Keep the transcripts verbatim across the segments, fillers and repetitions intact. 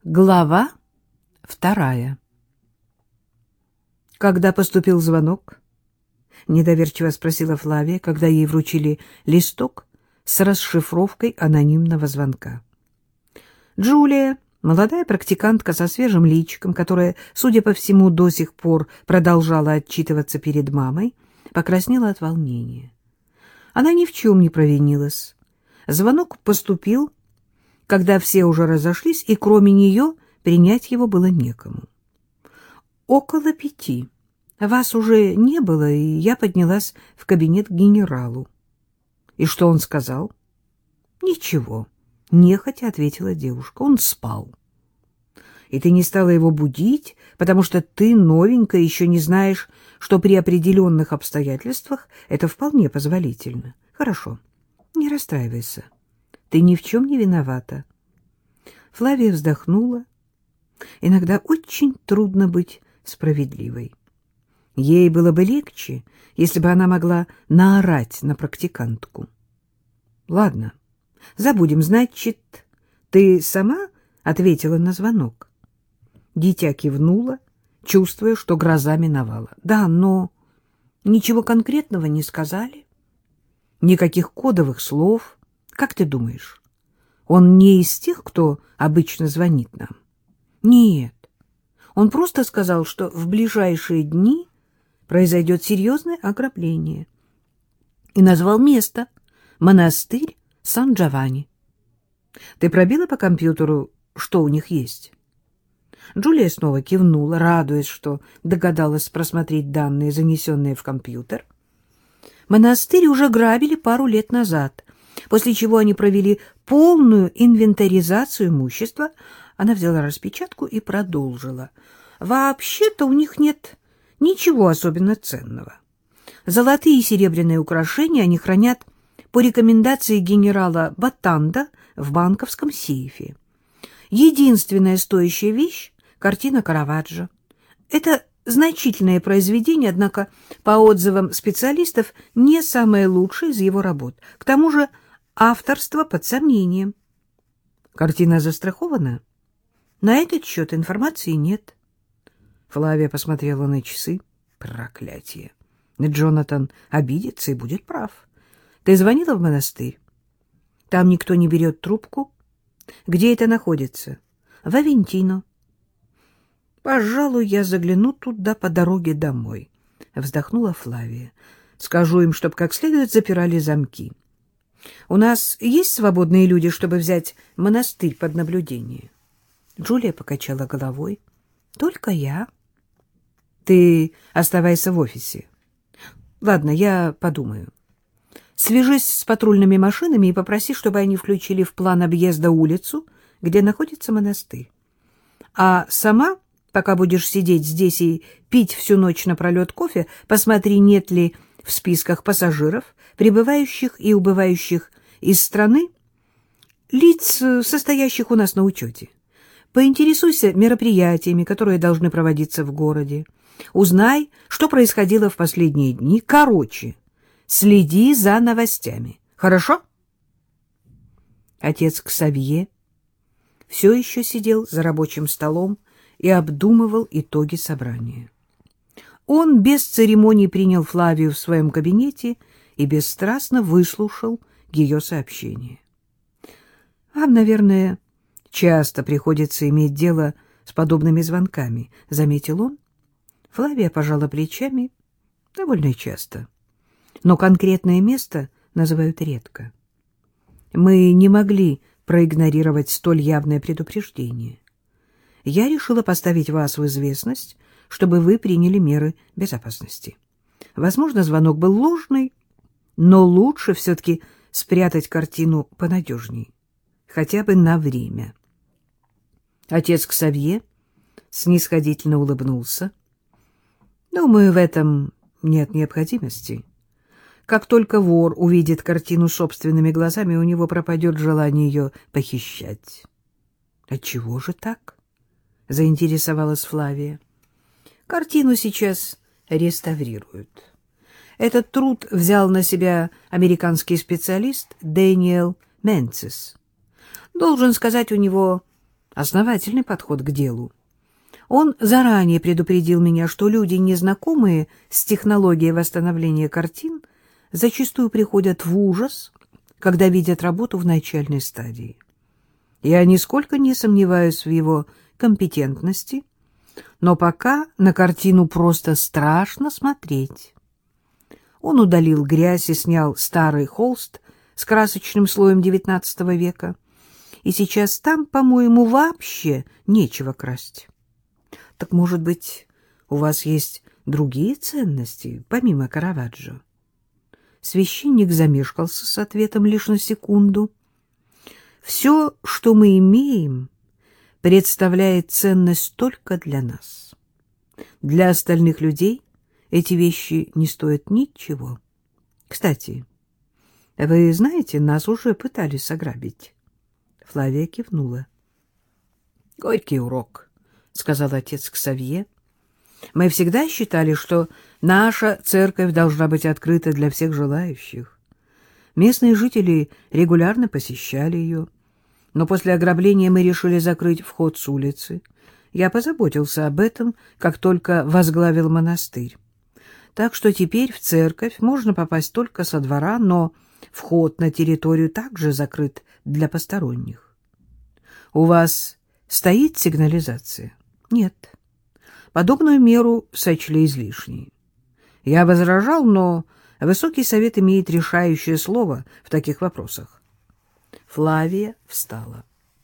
Глава вторая. Когда поступил звонок, недоверчиво спросила Флавия, когда ей вручили листок с расшифровкой анонимного звонка. Джулия, молодая практикантка со свежим личиком, которая, судя по всему, до сих пор продолжала отчитываться перед мамой, покраснела от волнения. Она ни в чем не провинилась. Звонок поступил, когда все уже разошлись, и кроме нее принять его было некому. Около пяти. Вас уже не было, и я поднялась в кабинет к генералу. И что он сказал? Ничего, нехотя ответила девушка. Он спал. И ты не стала его будить, потому что ты новенькая, еще не знаешь, что при определенных обстоятельствах это вполне позволительно. Хорошо, не расстраивайся. Ты ни в чем не виновата. Флавия вздохнула. Иногда очень трудно быть справедливой. Ей было бы легче, если бы она могла наорать на практикантку. Ладно, забудем, значит, ты сама ответила на звонок? Дитя кивнула, чувствуя, что гроза миновала. Да, но ничего конкретного не сказали. Никаких кодовых слов. Как ты думаешь, он не из тех, кто обычно звонит нам? Нет, он просто сказал, что в ближайшие дни произойдет серьезное ограбление. И назвал место — монастырь Сан-Джованни. Ты пробила по компьютеру, что у них есть? Джулия снова кивнула, радуясь, что догадалась просмотреть данные, занесенные в компьютер. Монастырь уже грабили пару лет назад, после чего они провели полную инвентаризацию имущества. Она взяла распечатку и продолжила. Вообще-то у них нет ничего особенно ценного. Золотые и серебряные украшения они хранят по рекомендации генерала Батанда в банковском сейфе. Единственная стоящая вещь — картина Караваджо. Это значительное произведение, однако, по отзывам специалистов, не самое лучшее из его работ. К тому же авторство под сомнением. Картина застрахована? На этот счет информации нет. Флавия посмотрела на часы. Проклятие. Джонатан обидится и будет прав. Ты звонила в монастырь? Там никто не берет трубку. Где это находится? В Авентино. Пожалуй, я загляну туда по дороге домой. Вздохнула Флавия. Скажу им, чтоб как следует запирали замки. У нас есть свободные люди, чтобы взять монастырь под наблюдение? Джулия покачала головой. Только я. Ты оставайся в офисе. Ладно, я подумаю. Свяжись с патрульными машинами и попроси, чтобы они включили в план объезда улицу, где находится монастырь. А сама, пока будешь сидеть здесь и пить всю ночь напролет кофе, посмотри, нет ли в списках пассажиров, прибывающих и убывающих из страны, лиц, состоящих у нас на учете. Поинтересуйся мероприятиями, которые должны проводиться в городе. Узнай, что происходило в последние дни. Короче, следи за новостями. Хорошо? Отец Ксавье все еще сидел за рабочим столом и обдумывал итоги собрания. Он без церемоний принял Флавию в своем кабинете и бесстрастно выслушал ее сообщение. «Вам, наверное, часто приходится иметь дело с подобными звонками», — заметил он. Флавия пожала плечами. «Довольно часто. Но конкретное место называют редко. Мы не могли проигнорировать столь явное предупреждение. Я решила поставить вас в известность, чтобы вы приняли меры безопасности. Возможно, звонок был ложный, но лучше все-таки спрятать картину понадежней, хотя бы на время». Отец Ксавье снисходительно улыбнулся. «Думаю, в этом нет необходимости. Как только вор увидит картину собственными глазами, у него пропадет желание ее похищать». «Отчего же так?» — заинтересовалась Флавия. «Картину сейчас реставрируют. Этот труд взял на себя американский специалист Дэниел Менцис. Должен сказать, у него основательный подход к делу. Он заранее предупредил меня, что люди, незнакомые с технологией восстановления картин, зачастую приходят в ужас, когда видят работу в начальной стадии. Я нисколько не сомневаюсь в его компетентности, но пока на картину просто страшно смотреть. Он удалил грязь и снял старый холст с красочным слоем девятнадцатого века, и сейчас там, по-моему, вообще нечего красть. Так, может быть, у вас есть другие ценности, помимо Караваджо? Священник замешкался с ответом лишь на секунду. Все, что мы имеем, представляет ценность только для нас. Для остальных людей эти вещи не стоят ничего. Кстати, вы знаете, нас уже пытались ограбить. Флавия кивнула. — Горький урок, — сказал отец Ксавье. — Мы всегда считали, что наша церковь должна быть открыта для всех желающих. Местные жители регулярно посещали ее, но после ограбления мы решили закрыть вход с улицы. Я позаботился об этом, как только возглавил монастырь. Так что теперь в церковь можно попасть только со двора, но вход на территорию также закрыт для посторонних. У вас стоит сигнализация? Нет. Подобную меру сочли излишней. Я возражал, но Высокий совет имеет решающее слово в таких вопросах. Флавия встала.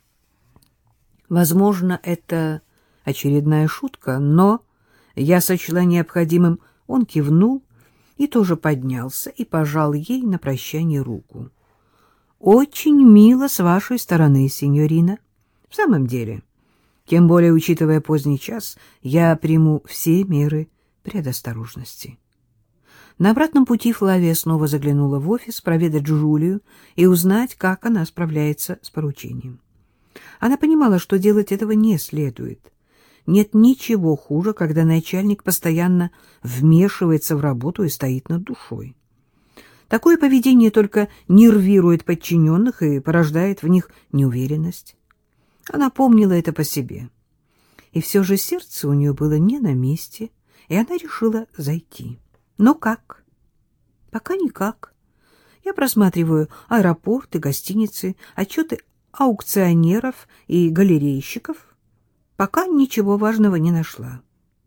Возможно, это очередная шутка, но я сочла необходимым. Он кивнул и тоже поднялся и пожал ей на прощание руку. — Очень мило с вашей стороны, синьорина. В самом деле, тем более, учитывая поздний час, я приму все меры предосторожности. На обратном пути Флавия снова заглянула в офис проведать Джулию и узнать, как она справляется с поручением. Она понимала, что делать этого не следует. Нет ничего хуже, когда начальник постоянно вмешивается в работу и стоит над душой. Такое поведение только нервирует подчиненных и порождает в них неуверенность. Она помнила это по себе. И все же сердце у нее было не на месте, и она решила зайти. Но как? Пока никак. Я просматриваю аэропорты, гостиницы, отчеты аукционеров и галерейщиков. Пока ничего важного не нашла.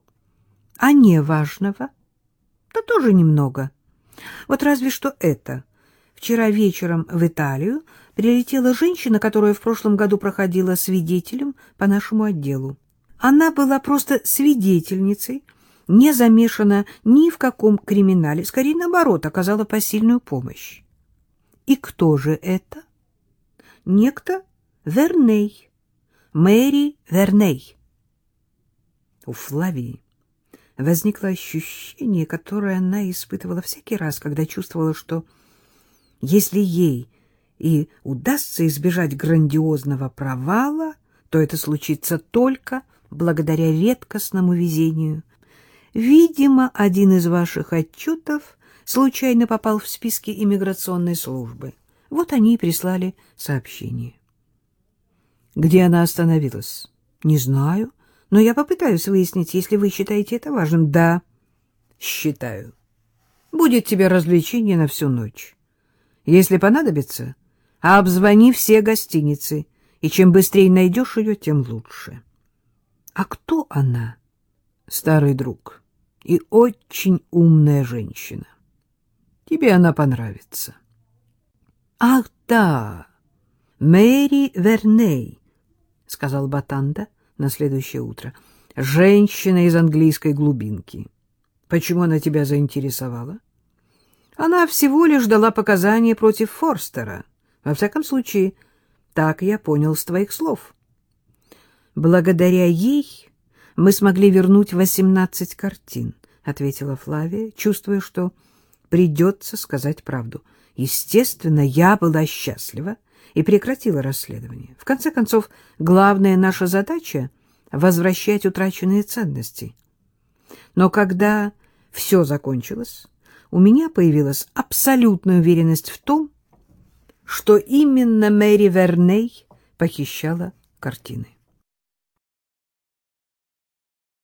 А не важного? Да тоже немного. Вот разве что это. Вчера вечером в Италию прилетела женщина, которая в прошлом году проходила свидетелем по нашему отделу. Она была просто свидетельницей, не замешана ни в каком криминале, скорее наоборот, оказала посильную помощь. И кто же это? Некто Верней, Мэри Верней. У Флавии возникло ощущение, которое она испытывала всякий раз, когда чувствовала, что если ей и удастся избежать грандиозного провала, то это случится только благодаря редкостному везению. Видимо, один из ваших отчетов случайно попал в списки иммиграционной службы. Вот они и прислали сообщение. Где она остановилась? Не знаю, но я попытаюсь выяснить, если вы считаете это важным. Да, считаю. Будет тебе развлечение на всю ночь. Если понадобится, обзвони все гостиницы, и чем быстрее найдешь ее, тем лучше. А кто она? Старый друг и очень умная женщина. Тебе она понравится. Ах, да, Мэри Верней, сказал Батанда на следующее утро. Женщина из английской глубинки. Почему она тебя заинтересовала? Она всего лишь дала показания против Форстера. Во всяком случае, так я понял с твоих слов. Благодаря ей мы смогли вернуть восемнадцать картин, ответила Флавия, чувствуя, что придется сказать правду. Естественно, я была счастлива и прекратила расследование. В конце концов, главная наша задача — возвращать утраченные ценности. Но когда все закончилось, у меня появилась абсолютная уверенность в том, что именно Мэри Верней похищала картины.